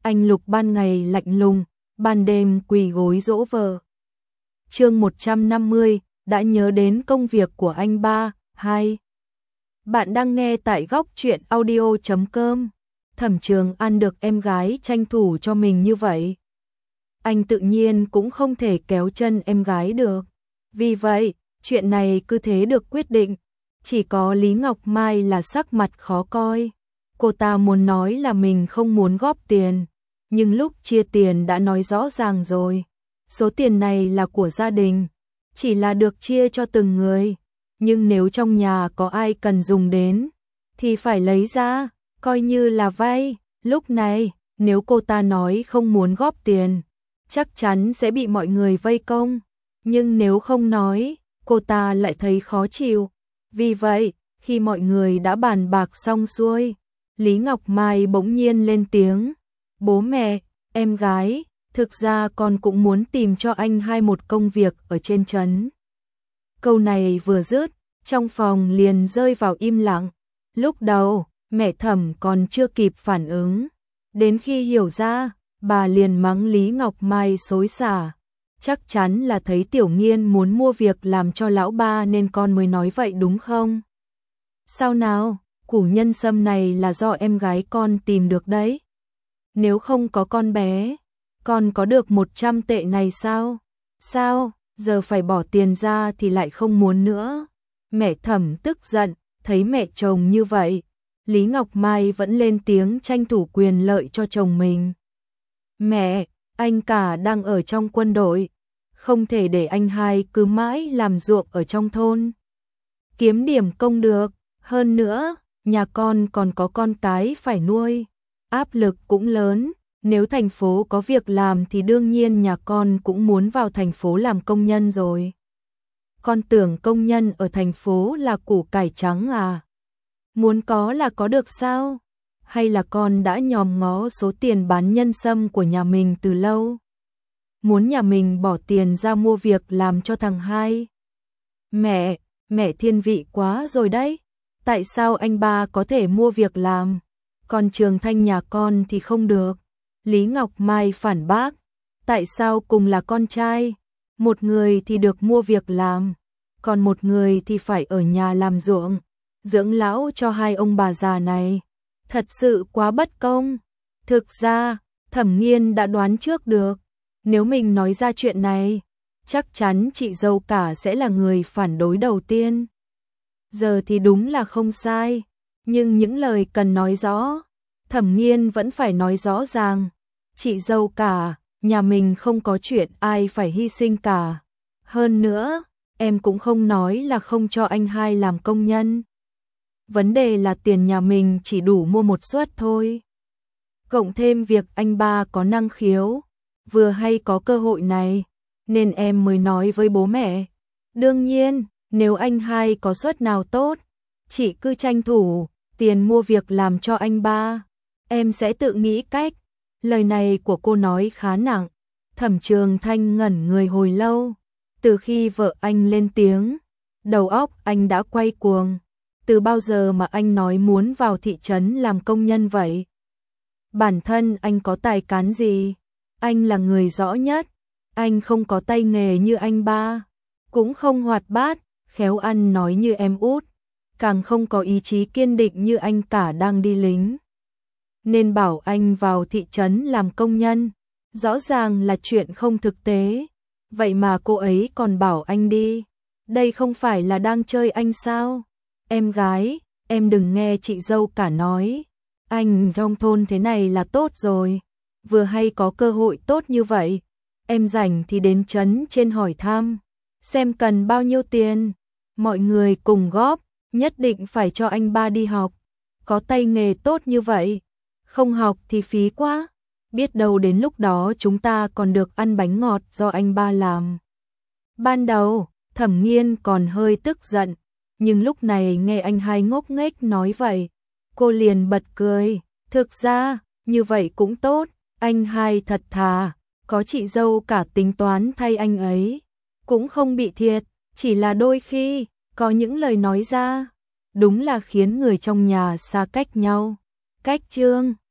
anh Lục ban ngày lạnh lùng, ban đêm quỳ gối dỗ vợ. Chương 150, đã nhớ đến công việc của anh ba. 2. Bạn đang nghe tại góc truyện audio.com. Thẩm Trường An được em gái tranh thủ cho mình như vậy, anh tự nhiên cũng không thể kéo chân em gái được. Vì vậy, chuyện này cứ thế được quyết định. Chỉ có Lý Ngọc Mai là sắc mặt khó coi. Cô ta muốn nói là mình không muốn góp tiền, nhưng lúc chia tiền đã nói rõ ràng rồi. Số tiền này là của gia đình, chỉ là được chia cho từng người. Nhưng nếu trong nhà có ai cần dùng đến, thì phải lấy ra, coi như là vay. Lúc này, nếu cô ta nói không muốn góp tiền, chắc chắn sẽ bị mọi người vây công. Nhưng nếu không nói, cô ta lại thấy khó chịu. Vì vậy, khi mọi người đã bàn bạc xong xuôi, Lý Ngọc Mai bỗng nhiên lên tiếng. Bố mẹ, em gái, thực ra con cũng muốn tìm cho anh một công việc ở trên trấn. Câu này vừa dứt, trong phòng liền rơi vào im lặng. Lúc đầu, mẹ Thẩm còn chưa kịp phản ứng. Đến khi hiểu ra, bà liền mắng Lý Ngọc Mai xối xả. Chắc chắn là thấy Tiểu Nghiên muốn mua việc làm cho lão ba nên con mới nói vậy đúng không? Sao nào, củ nhân sâm này là do em gái con tìm được đấy. Nếu không có con bé, con có được 100 tệ này sao? Sao, giờ phải bỏ tiền ra thì lại không muốn nữa? Mẹ Thẩm tức giận, thấy mẹ chồng như vậy, Lý Ngọc Mai vẫn lên tiếng tranh thủ quyền lợi cho chồng mình. Mẹ, anh cả đang ở trong quân đội, không thể để anh hai cứ mãi làm ruộng ở trong thôn. Kiếm điểm công được, hơn nữa, nhà con còn có con cái phải nuôi, áp lực cũng lớn. Nếu thành phố có việc làm thì đương nhiên nhà con cũng muốn vào thành phố làm công nhân rồi. Con tưởng công nhân ở thành phố là củ cải trắng à? Muốn có là có được sao? Hay là con đã nhòm ngó số tiền bán nhân sâm của nhà mình từ lâu? Muốn nhà mình bỏ tiền ra mua việc làm cho thằng hai? Mẹ thiên vị quá rồi đấy. Tại sao anh ba có thể mua việc làm, còn Trường Thanh nhà con thì không được? Lý Ngọc Mai phản bác. Tại sao cùng là con trai, một người thì được mua việc làm, còn một người thì phải ở nhà làm ruộng, dưỡng lão cho hai ông bà già này? Thật sự quá bất công. Thực ra, Thẩm Nghiên đã đoán trước được, nếu mình nói ra chuyện này, chắc chắn chị dâu cả sẽ là người phản đối đầu tiên. Giờ thì đúng là không sai, nhưng những lời cần nói rõ, Thẩm Nghiên vẫn phải nói rõ ràng. Chị dâu cả, nhà mình không có chuyện ai phải hy sinh cả. Hơn nữa, em cũng không nói là không cho anh hai làm công nhân. Vấn đề là tiền nhà mình chỉ đủ mua một suất thôi. Cộng thêm việc anh ba có năng khiếu, vừa hay có cơ hội này, nên em mới nói với bố mẹ. Đương nhiên, nếu anh hai có suất nào tốt, chị cứ tranh thủ tiền mua việc làm cho anh ba. Em sẽ tự nghĩ cách. Lời này của cô nói khá nặng. Thẩm Trường Thanh ngẩn người hồi lâu. Từ khi vợ anh lên tiếng, đầu óc anh đã quay cuồng. Từ bao giờ mà anh nói muốn vào thị trấn làm công nhân vậy? Bản thân anh có tài cán gì? Anh là người rõ nhất. Anh không có tay nghề như anh ba, cũng không hoạt bát, khéo ăn nói như em út, càng không có ý chí kiên định như anh cả đang đi lính. Nên bảo anh vào thị trấn làm công nhân, rõ ràng là chuyện không thực tế. Vậy mà cô ấy còn bảo anh đi. Đây không phải là đang chơi anh sao? Em gái, em đừng nghe chị dâu cả nói. Anh trong thôn thế này là tốt rồi. Vừa hay có cơ hội tốt như vậy. Em rảnh thì đến trấn trên hỏi thăm, xem cần bao nhiêu tiền. Mọi người cùng góp, nhất định phải cho anh ba đi học. Có tay nghề tốt như vậy, không học thì phí quá. Biết đâu đến lúc đó chúng ta còn được ăn bánh ngọt do anh ba làm. Ban đầu, Thẩm Nghiên còn hơi tức giận, nhưng lúc này nghe anh hai ngốc nghếch nói vậy, cô liền bật cười. Thực ra, như vậy cũng tốt, anh hai thật thà, có chị dâu cả tính toán thay anh ấy, cũng không bị thiệt, chỉ là đôi khi, có những lời nói ra, đúng là khiến người trong nhà xa cách nhau. Cách chương